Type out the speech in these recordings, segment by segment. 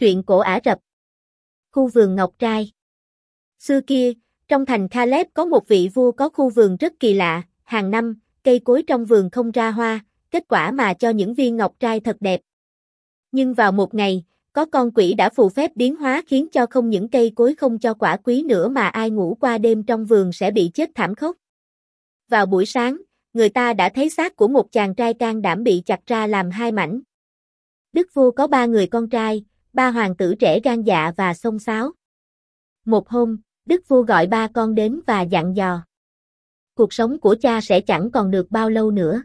Truyện cổ Ả Rập. Khu vườn ngọc trai. Xưa kia, trong thành Caleb có một vị vua có khu vườn rất kỳ lạ, hàng năm, cây cối trong vườn không ra hoa, kết quả mà cho những viên ngọc trai thật đẹp. Nhưng vào một ngày, có con quỷ đã phù phép biến hóa khiến cho không những cây cối không cho quả quý nữa mà ai ngủ qua đêm trong vườn sẽ bị chết thảm khốc. Vào buổi sáng, người ta đã thấy xác của một chàng trai can đảm bị chặt ra làm hai mảnh. Đức vua có 3 người con trai, 3 hoàng tử trẻ gan dạ và xông xáo. Một hôm, Đức vua gọi 3 con đến và dặn dò. Cuộc sống của cha sẽ chẳng còn được bao lâu nữa.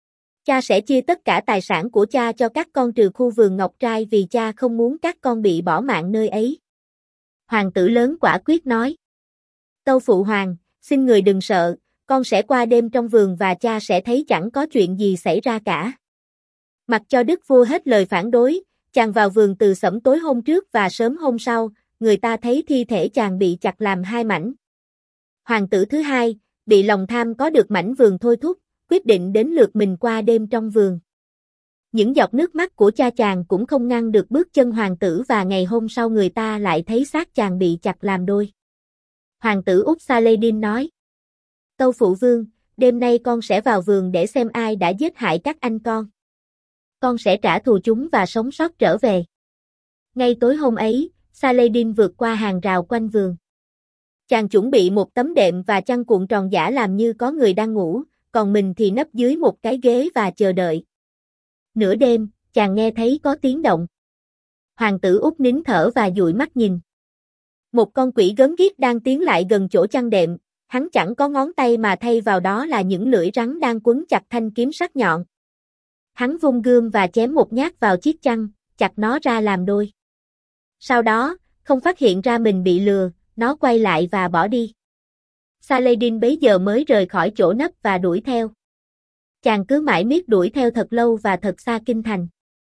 Cha sẽ chia tất cả tài sản của cha cho các con trừ khu vườn ngọc trai vì cha không muốn các con bị bỏ mạng nơi ấy. Hoàng tử lớn quả quyết nói. Tâu phụ hoàng, xin người đừng sợ, con sẽ qua đêm trong vườn và cha sẽ thấy chẳng có chuyện gì xảy ra cả. Mặc cho đức vua hết lời phản đối, chàng vào vườn từ sẫm tối hôm trước và sớm hôm sau, người ta thấy thi thể chàng bị chặt làm hai mảnh. Hoàng tử thứ hai, bị lòng tham có được mảnh vườn thôi thúc, quyết định đến lượt mình qua đêm trong vườn. Những giọt nước mắt của cha chàng cũng không ngăn được bước chân hoàng tử và ngày hôm sau người ta lại thấy xác chàng bị chặt làm đôi. Hoàng tử Út Saladin nói. Tâu phụ vương, đêm nay con sẽ vào vườn để xem ai đã giết hại các anh con. Con sẽ trả thù chúng và sống sót trở về. Ngay tối hôm ấy, Saladin vượt qua hàng rào quanh vườn. Chàng chuẩn bị một tấm đệm và chăn cuộn tròn giả làm như có người đang ngủ, còn mình thì nấp dưới một cái ghế và chờ đợi. Nửa đêm, chàng nghe thấy có tiếng động. Hoàng tử Út nín thở và dụi mắt nhìn. Một con quỷ gớm ghiếc đang tiến lại gần chỗ chăn đệm, hắn chẳng có ngón tay mà thay vào đó là những lưỡi rắn đang quấn chặt thanh kiếm sắc nhọn. Hắn vung gươm và chém một nhát vào chiếc chăn, chặt nó ra làm đôi. Sau đó, không phát hiện ra mình bị lừa, nó quay lại và bỏ đi. Saladin bấy giờ mới rời khỏi chỗ nấp và đuổi theo. Chàng cứ mãi miết đuổi theo thật lâu và thật xa kinh thành.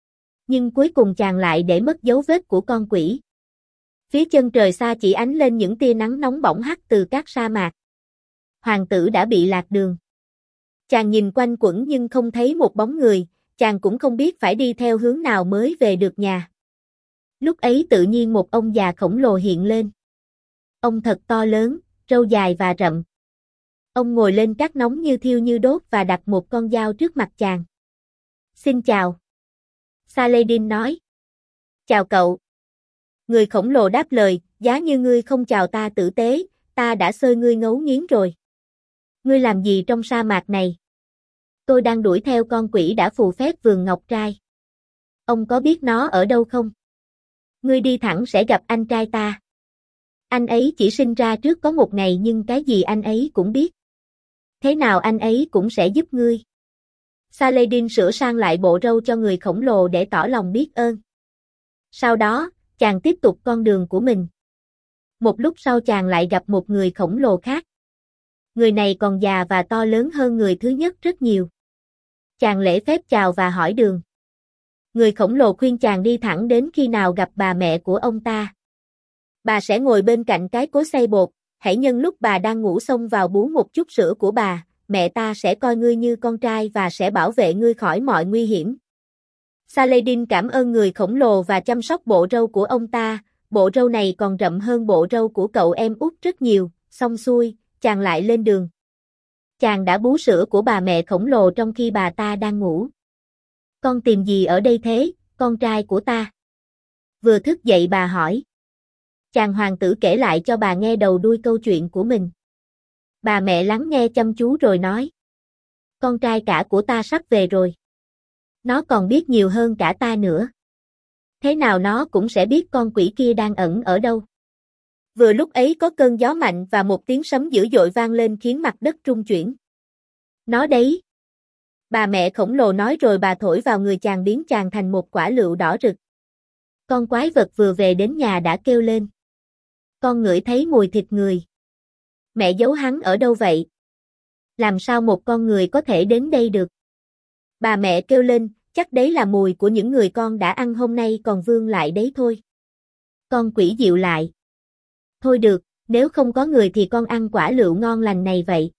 Nhưng cuối cùng chàng lại để mất dấu vết của con quỷ. Phía chân trời xa chỉ ánh lên những tia nắng nóng bỏng hắt từ các sa mạc. Hoàng tử đã bị lạc đường. Chàng nhìn quanh quẩn nhưng không thấy một bóng người, chàng cũng không biết phải đi theo hướng nào mới về được nhà. Lúc ấy tự nhiên một ông già khổng lồ hiện lên. Ông thật to lớn, râu dài và rậm. Ông ngồi lên cát nóng như thiêu như đốt và đặt một con dao trước mặt chàng. Xin chào. Saladin nói. Chào cậu. Người khổng lồ đáp lời, giá như ngươi không chào ta tử tế, ta đã xơi ngươi ngấu nghiến rồi. Ngươi làm gì trong sa mạc này? Tôi đang đuổi theo con quỷ đã phù phép vườn ngọc trai. Ông có biết nó ở đâu không? Ngươi đi thẳng sẽ gặp anh trai ta. Anh ấy chỉ sinh ra trước có một ngày nhưng cái gì anh ấy cũng biết. Thế nào anh ấy cũng sẽ giúp ngươi. Saladin sửa sang lại bộ râu cho người khổng lồ để tỏ lòng biết ơn. Sau đó, chàng tiếp tục con đường của mình. Một lúc sau chàng lại gặp một người khổng lồ khác. Người này còn già và to lớn hơn người thứ nhất rất nhiều. Chàng lễ phép chào và hỏi đường. Người khổng lồ khuyên chàng đi thẳng đến khi nào gặp bà mẹ của ông ta. Bà sẽ ngồi bên cạnh cái cối xay bột, hãy nhân lúc bà đang ngủ xông vào bú một chút sữa của bà, mẹ ta sẽ coi ngươi như con trai và sẽ bảo vệ ngươi khỏi mọi nguy hiểm. Saladin cảm ơn người khổng lồ và chăm sóc bộ râu của ông ta, bộ râu này còn rậm hơn bộ râu của cậu em út rất nhiều, xong xuôi, chàng lại lên đường. Chàng đã bú sữa của bà mẹ khổng lồ trong khi bà ta đang ngủ. Con tìm gì ở đây thế, con trai của ta? Vừa thức dậy bà hỏi. Chàng hoàng tử kể lại cho bà nghe đầu đuôi câu chuyện của mình. Bà mẹ lắng nghe chăm chú rồi nói. Con trai cả của ta sắp về rồi. Nó còn biết nhiều hơn cả ta nữa. Thế nào nó cũng sẽ biết con quỷ kia đang ẩn ở đâu. Vừa lúc ấy có cơn gió mạnh và một tiếng sấm dữ dội vang lên khiến mặt đất rung chuyển. Nó đấy. Bà mẹ khổng lồ nói rồi bà thổi vào người chàng biến chàng thành một quả lựu đỏ rực. Con quái vật vừa về đến nhà đã kêu lên. Con ngửi thấy mùi thịt người. Mẹ giấu hắn ở đâu vậy? Làm sao một con người có thể đến đây được? Bà mẹ kêu lên, chắc đấy là mùi của những người con đã ăn hôm nay còn vương lại đấy thôi. Con quỷ dịu lại. Thôi được, nếu không có người thì con ăn quả lựu ngon lành này vậy.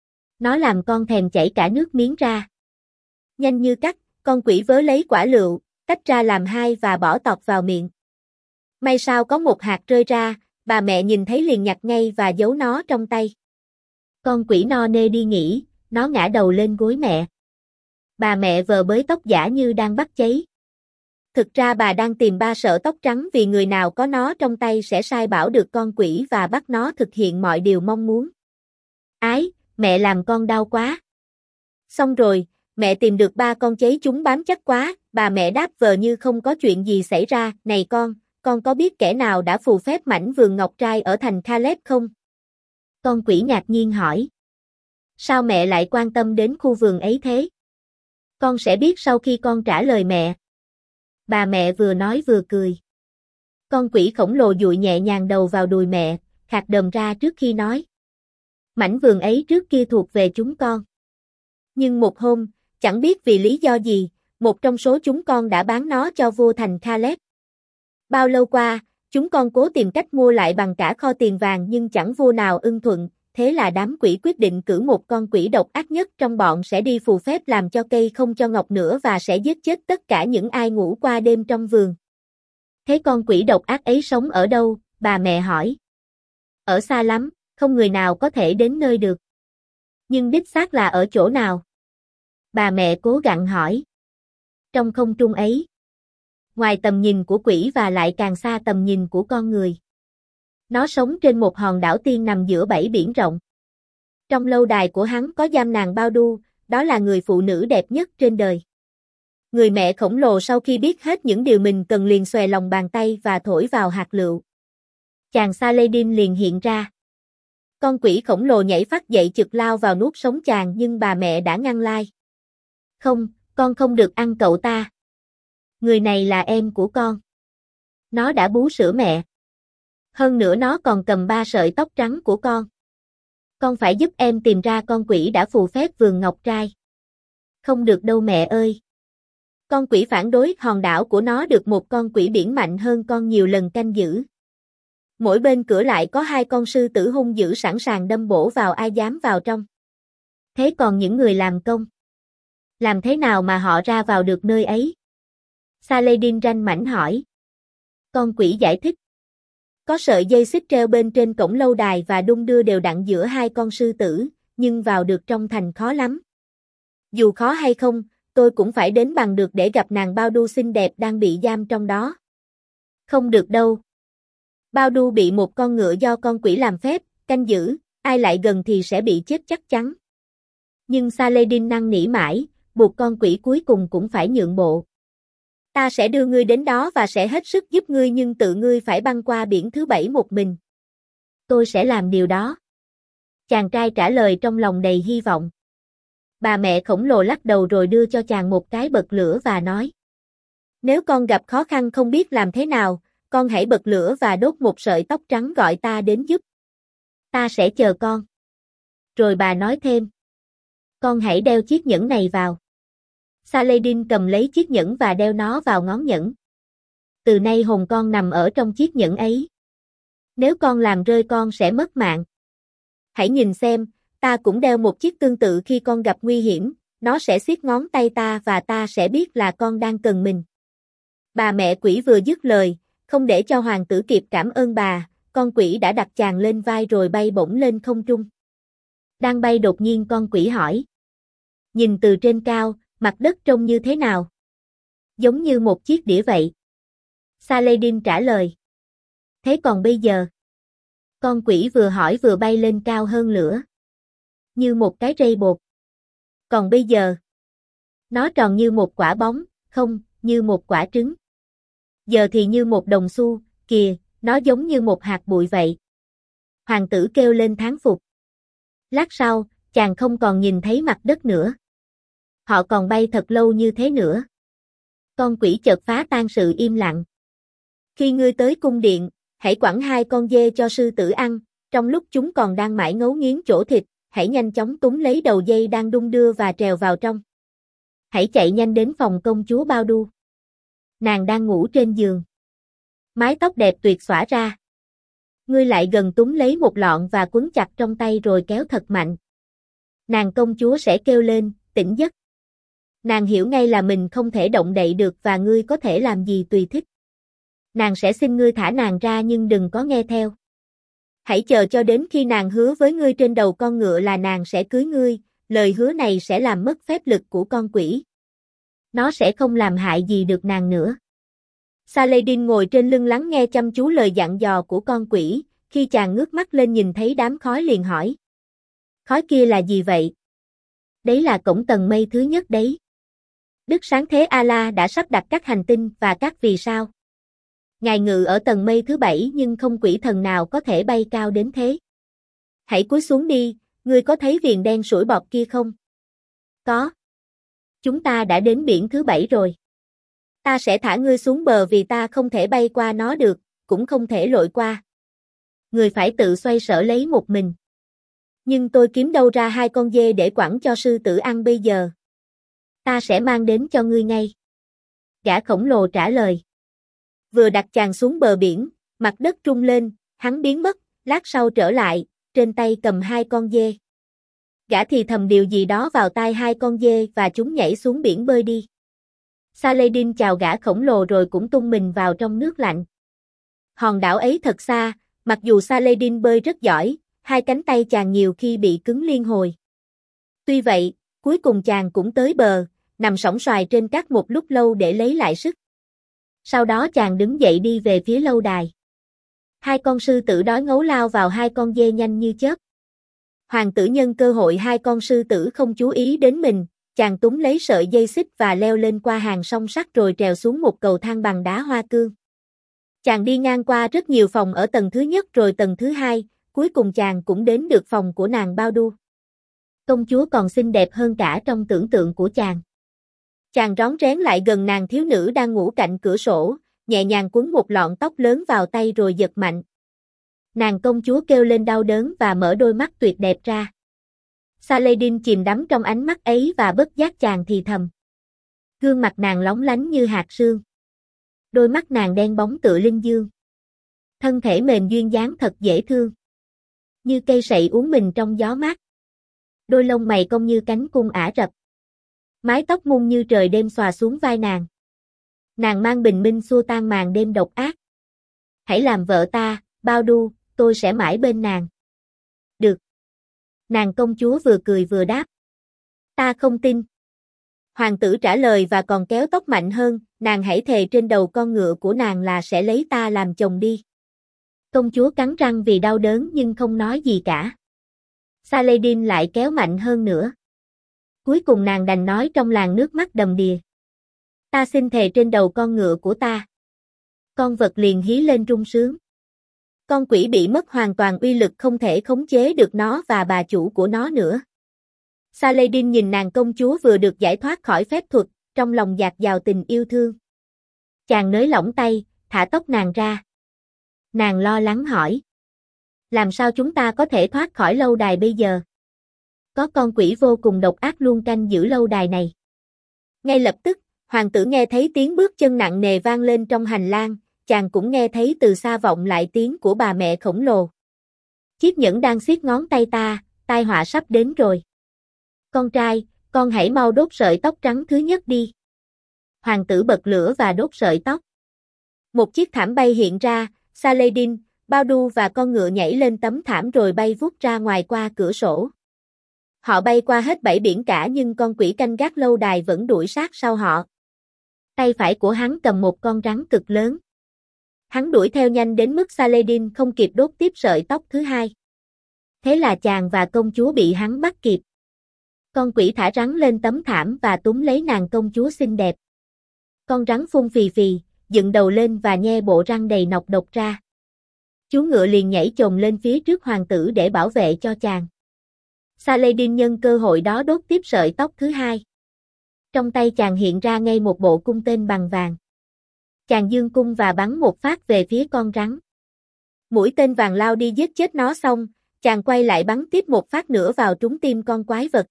Nó làm con thèm chảy cả nước miếng ra. Nhanh như cắt, con quỷ vớ lấy quả lựu, tách ra làm hai và bỏ tọt vào miệng. May sao có một hạt rơi ra, bà mẹ nhìn thấy liền nhặt ngay và giấu nó trong tay. Con quỷ no nê đi nghỉ, nó ngã đầu lên gối mẹ. Bà mẹ vờ bới tóc giả như đang bắt cháy. Thực ra bà đang tìm ba sợi tóc trắng vì người nào có nó trong tay sẽ sai bảo được con quỷ và bắt nó thực hiện mọi điều mong muốn. Ái, mẹ làm con đau quá. Xong rồi, mẹ tìm được ba con cháy chúng bám chắc quá, bà mẹ đáp vờ như không có chuyện gì xảy ra, này con có biết kẻ nào đã phù phép mảnh vườn ngọc trai ở thành Caleb không? Con quỷ ngạc nhiên hỏi. Sao mẹ lại quan tâm đến khu vườn ấy thế? Con sẽ biết sau khi con trả lời mẹ. Bà mẹ vừa nói vừa cười. Con quỷ khổng lồ dụi nhẹ nhàng đầu vào đùi mẹ, khạc đờm ra trước khi nói. Mảnh vườn ấy trước kia thuộc về chúng con. Nhưng một hôm, chẳng biết vì lý do gì, một trong số chúng con đã bán nó cho vua thành Caleb. Bao lâu qua, chúng con cố tìm cách mua lại bằng cả kho tiền vàng nhưng chẳng vua nào ưng thuận, thế là đám quỷ quyết định cử một con quỷ độc ác nhất trong bọn sẽ đi phù phép làm cho cây không cho ngọc nữa và sẽ giết chết tất cả những ai ngủ qua đêm trong vườn. Thế con quỷ độc ác ấy sống ở đâu? Bà mẹ hỏi. Ở xa lắm, không người nào có thể đến nơi được. Nhưng đích xác là ở chỗ nào? Bà mẹ cố gắng hỏi. Trong không trung ấy. Ngoài tầm nhìn của quỷ và lại càng xa tầm nhìn của con người. Nó sống trên một hòn đảo tiên nằm giữa 7 biển rộng. Trong lâu đài của hắn có giam nàng Bao Đu, đó là người phụ nữ đẹp nhất trên đời. Người mẹ khổng lồ sau khi biết hết những điều mình cần liền xòe lòng bàn tay và thổi vào hạt lựu. Chàng Saladin liền hiện ra. Con quỷ khổng lồ nhảy phát dậy chực lao vào nuốt sống chàng nhưng bà mẹ đã ngăn lai. Không, con không được ăn cậu ta. Người này là em của con. Nó đã bú sữa mẹ. Hơn nữa nó còn cầm 3 sợi tóc trắng của con. Con phải giúp em tìm ra con quỷ đã phù phép vườn ngọc trai. Không được đâu mẹ ơi. Con quỷ phản đối, hòn đảo của nó được một con quỷ biển mạnh hơn con nhiều lần canh giữ. Mỗi bên cửa lại có 2 con sư tử hung dữ sẵn sàng đâm bổ vào ai dám vào trong. Thế còn những người làm công? Làm thế nào mà họ ra vào được nơi ấy? Saladin ranh mãnh hỏi. Con quỷ giải thích. Có sợi dây xích treo bên trên cổng lâu đài và đung đưa đều đặn giữa 2 con sư tử, nhưng vào được trong thành khó lắm. Dù khó hay không, tôi cũng phải đến bằng được để gặp nàng Bao Đu xinh đẹp đang bị giam trong đó. Không được đâu. Bao Đu bị một con ngựa do con quỷ làm phép, canh giữ, ai lại gần thì sẽ bị chết chắc chắn. Nhưng Saladin năn nỉ mãi, buộc con quỷ cuối cùng cũng phải nhượng bộ. Ta sẽ đưa ngươi đến đó và sẽ hết sức giúp ngươi nhưng tự ngươi phải băng qua biển thứ 7 một mình. Tôi sẽ làm điều đó. Chàng trai trả lời trong lòng đầy hy vọng. Bà mẹ khổng lồ lắc đầu rồi đưa cho chàng một cái bật lửa và nói. Nếu con gặp khó khăn không biết làm thế nào, con hãy bật lửa và đốt một sợi tóc trắng gọi ta đến giúp. Ta sẽ chờ con. Rồi bà nói thêm. Con hãy đeo chiếc nhẫn này vào. Saladin cầm lấy chiếc nhẫn và đeo nó vào ngón nhẫn. Từ nay hồn con nằm ở trong chiếc nhẫn ấy. Nếu con làm rơi con sẽ mất mạng. Hãy nhìn xem, ta cũng đeo một chiếc tương tự khi con gặp nguy hiểm, nó sẽ siết ngón tay ta và ta sẽ biết là con đang cần mình. Bà mẹ quỷ vừa dứt lời, không để cho hoàng tử kịp cảm ơn bà, con quỷ đã đặt chàng lên vai rồi bay bổng lên không trung. Đang bay đột nhiên con quỷ hỏi. Nhìn từ trên cao, mặt đất trông như thế nào? Giống như một chiếc đĩa vậy. Saladin trả lời. Thế còn bây giờ? Con quỷ vừa hỏi vừa bay lên cao hơn lửa. Như một cái rây bột. Còn bây giờ? Nó tròn như một quả bóng, không, như một quả trứng. Giờ thì như một đồng xu, kìa, nó giống như một hạt bụi vậy. Hoàng tử kêu lên thán phục. Lát sau, chàng không còn nhìn thấy mặt đất nữa. Họ còn bay thật lâu như thế nữa. Con quỷ chợt phá tan sự im lặng. Khi ngươi tới cung điện, hãy quẳng 2 con dê cho sư tử ăn, trong lúc chúng còn đang mải ngấu nghiến chỗ thịt, hãy nhanh chóng túm lấy đầu dây đang đung đưa và trèo vào trong. Hãy chạy nhanh đến phòng công chúa Bao Đu. Nàng đang ngủ trên giường. Mái tóc đẹp tuyệt xõa ra. Ngươi lại gần túm lấy một lọn và quấn chặt trong tay rồi kéo thật mạnh. Nàng công chúa sẽ kêu lên, tỉnh giấc. Nàng hiểu ngay là mình không thể động đậy được và ngươi có thể làm gì tùy thích. Nàng sẽ xin ngươi thả nàng ra nhưng đừng có nghe theo. Hãy chờ cho đến khi nàng hứa với ngươi trên đầu con ngựa là nàng sẽ cưới ngươi, lời hứa này sẽ làm mất phép lực của con quỷ. Nó sẽ không làm hại gì được nàng nữa. Saladin ngồi trên lưng lắng nghe chăm chú lời dặn dò của con quỷ, khi chàng ngước mắt lên nhìn thấy đám khói liền hỏi. Khói kia là gì vậy? Đấy là cổng tầng mây thứ nhất đấy. Đức Sáng Thế Allah đã sắp đặt các hành tinh và các vì sao. Ngài ngự ở tầng mây thứ 7 nhưng không quỷ thần nào có thể bay cao đến thế. Hãy cúi xuống đi, ngươi có thấy viền đen sủi bọt kia không? Có. Chúng ta đã đến biển thứ 7 rồi. Ta sẽ thả ngươi xuống bờ vì ta không thể bay qua nó được, cũng không thể lội qua. Ngươi phải tự xoay sở lấy một mình. Nhưng tôi kiếm đâu ra 2 con dê để quẳng cho sư tử ăn bây giờ? Ta sẽ mang đến cho ngươi ngay. Gã khổng lồ trả lời. Vừa đặt chàng xuống bờ biển, mặt đất rung lên, hắn biến mất, lát sau trở lại, trên tay cầm 2 con dê. Gã thì thầm điều gì đó vào tai 2 con dê và chúng nhảy xuống biển bơi đi. Saladin chào gã khổng lồ rồi cũng tung mình vào trong nước lạnh. Hòn đảo ấy thật xa, mặc dù Saladin bơi rất giỏi, 2 cánh tay chàng nhiều khi bị cứng liên hồi. Tuy vậy, cuối cùng chàng cũng tới bờ, nằm sõng soài trên cát một lúc lâu để lấy lại sức. Sau đó chàng đứng dậy đi về phía lâu đài. 2 con sư tử đói ngấu lao vào 2 con dê nhanh như chớp. Hoàng tử nhân cơ hội 2 con sư tử không chú ý đến mình, chàng túm lấy sợi dây xích và leo lên qua hàng song sắt rồi trèo xuống một cầu thang bằng đá hoa cương. Chàng đi ngang qua rất nhiều phòng ở tầng thứ nhất rồi tầng thứ 2, cuối cùng chàng cũng đến được phòng của nàng Bao Đu. Công chúa còn xinh đẹp hơn cả trong tưởng tượng của chàng. Chàng rón rén lại gần nàng thiếu nữ đang ngủ cạnh cửa sổ, nhẹ nhàng quấn một lọn tóc lớn vào tay rồi giật mạnh. Nàng công chúa kêu lên đau đớn và mở đôi mắt tuyệt đẹp ra. Saladin chìm đắm trong ánh mắt ấy và bất giác chàng thì thầm. Gương mặt nàng lóng lánh như hạt sương. Đôi mắt nàng đen bóng tựa linh dương. Thân thể mềm duyên dáng thật dễ thương. Như cây sậy uốn mình trong gió mát. Đôi lông mày cong như cánh cung Ả Rập. Mái tóc mung như trời đêm xòa xuống vai nàng. Nàng mang bình minh xua tan màn đêm độc ác. Hãy làm vợ ta, Bao Đu, tôi sẽ mãi bên nàng. Được. Nàng công chúa vừa cười vừa đáp. Ta không tin. Hoàng tử trả lời và còn kéo tóc mạnh hơn, nàng hãy thề trên đầu con ngựa của nàng là sẽ lấy ta làm chồng đi. Công chúa cắn răng vì đau đớn nhưng không nói gì cả. Saladin lại kéo mạnh hơn nữa. Cuối cùng nàng đành nói trong làn nước mắt đầm đìa. Ta xin thề trên đầu con ngựa của ta. Con vật liền hí lên rung sướng. Con quỷ bị mất hoàn toàn uy lực không thể khống chế được nó và bà chủ của nó nữa. Saladin nhìn nàng công chúa vừa được giải thoát khỏi phép thuật, trong lòng dạt dào tình yêu thương. Chàng nới lỏng tay, thả tóc nàng ra. Nàng lo lắng hỏi. Làm sao chúng ta có thể thoát khỏi lâu đài bây giờ? Có con quỷ vô cùng độc ác luôn canh giữ lâu đài này. Ngay lập tức, hoàng tử nghe thấy tiếng bước chân nặng nề vang lên trong hành lang, chàng cũng nghe thấy từ xa vọng lại tiếng của bà mẹ khổng lồ. Chiếc nhẫn đang siết ngón tay ta, tai họa sắp đến rồi. Con trai, con hãy mau đốt sợi tóc trắng thứ nhất đi. Hoàng tử bật lửa và đốt sợi tóc. Một chiếc thảm bay hiện ra, Saladin, Bao Đu và con ngựa nhảy lên tấm thảm rồi bay vút ra ngoài qua cửa sổ. Họ bay qua hết 7 biển cả nhưng con quỷ canh gác lâu đài vẫn đuổi sát sau họ. Tay phải của hắn cầm một con rắn cực lớn. Hắn đuổi theo nhanh đến mức Saladin không kịp đốt tiếp sợi tóc thứ 2. Thế là chàng và công chúa bị hắn bắt kịp. Con quỷ thả rắn lên tấm thảm và túm lấy nàng công chúa xinh đẹp. Con rắn phun phì phì, dựng đầu lên và nhe bộ răng đầy nọc độc ra. Chú ngựa liền nhảy chồm lên phía trước hoàng tử để bảo vệ cho chàng. Saladin nhân cơ hội đó đốt tiếp sợi tóc thứ 2. Trong tay chàng hiện ra ngay một bộ cung tên bằng vàng. Chàng giương cung và bắn một phát về phía con rắn. Mũi tên vàng lao đi giết chết nó xong, chàng quay lại bắn tiếp một phát nữa vào trúng tim con quái vật.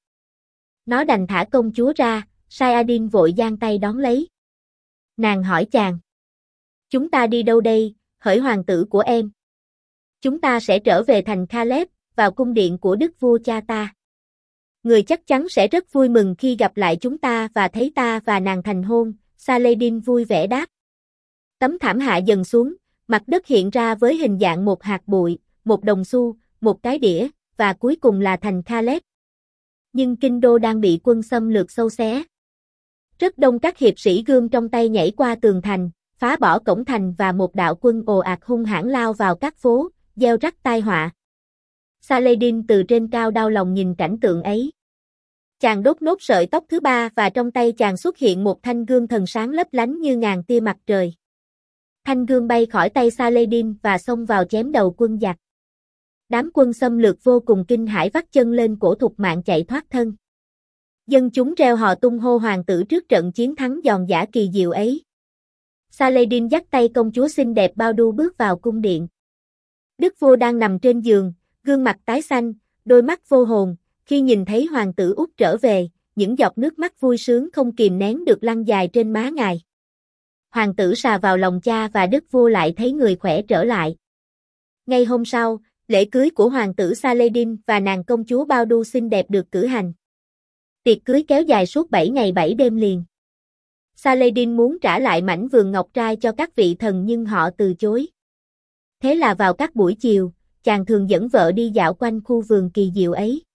Nó đành thả công chúa ra, Saladin vội giang tay đón lấy. Nàng hỏi chàng. Chúng ta đi đâu đây, hỡi hoàng tử của em? Chúng ta sẽ trở về thành Caleb, vào cung điện của đức vua cha ta. Người chắc chắn sẽ rất vui mừng khi gặp lại chúng ta và thấy ta và nàng thành hôn, Saladin vui vẻ đáp. Tấm thảm hạ dần xuống, mặt đất hiện ra với hình dạng một hạt bụi, một đồng xu, một cái đĩa, và cuối cùng là thành Caleb. Nhưng kinh đô đang bị quân xâm lược xâu xé. Rất đông các hiệp sĩ gươm trong tay nhảy qua tường thành, phá bỏ cổng thành và một đạo quân ồ ạt hung hãn lao vào các phố, gieo rắc tai họa. Saladin từ trên cao đau lòng nhìn cảnh tượng ấy. Chàng đốt nốt sợi tóc thứ ba và trong tay chàng xuất hiện một thanh gươm thần sáng lấp lánh như ngàn tia mặt trời. Thanh gươm bay khỏi tay Saladin và xông vào chém đầu quân giặc. Đám quân xâm lược vô cùng kinh hãi vắt chân lên cổ thục mạng chạy thoát thân. Dân chúng reo hò tung hô hoàng tử trước trận chiến thắng giòn giã kỳ diệu ấy. Saladin dắt tay công chúa xinh đẹp Bao bước vào cung điện. Đức vua đang nằm trên giường, gương mặt tái xanh, đôi mắt vô hồn, khi nhìn thấy hoàng tử Úc trở về, những giọt nước mắt vui sướng không kìm nén được lăn dài trên má ngài. Hoàng tử sà vào lòng cha và đức vua lại thấy người khỏe trở lại. Ngay hôm sau, lễ cưới của hoàng tử Saladin và nàng công chúa Bao xinh đẹp được cử hành. Tiệc cưới kéo dài suốt 7 ngày 7 đêm liền. Saladin muốn trả lại mảnh vườn ngọc trai cho các vị thần nhưng họ từ chối. Thế là vào các buổi chiều, chàng thường dẫn vợ đi dạo quanh khu vườn kỳ diệu ấy.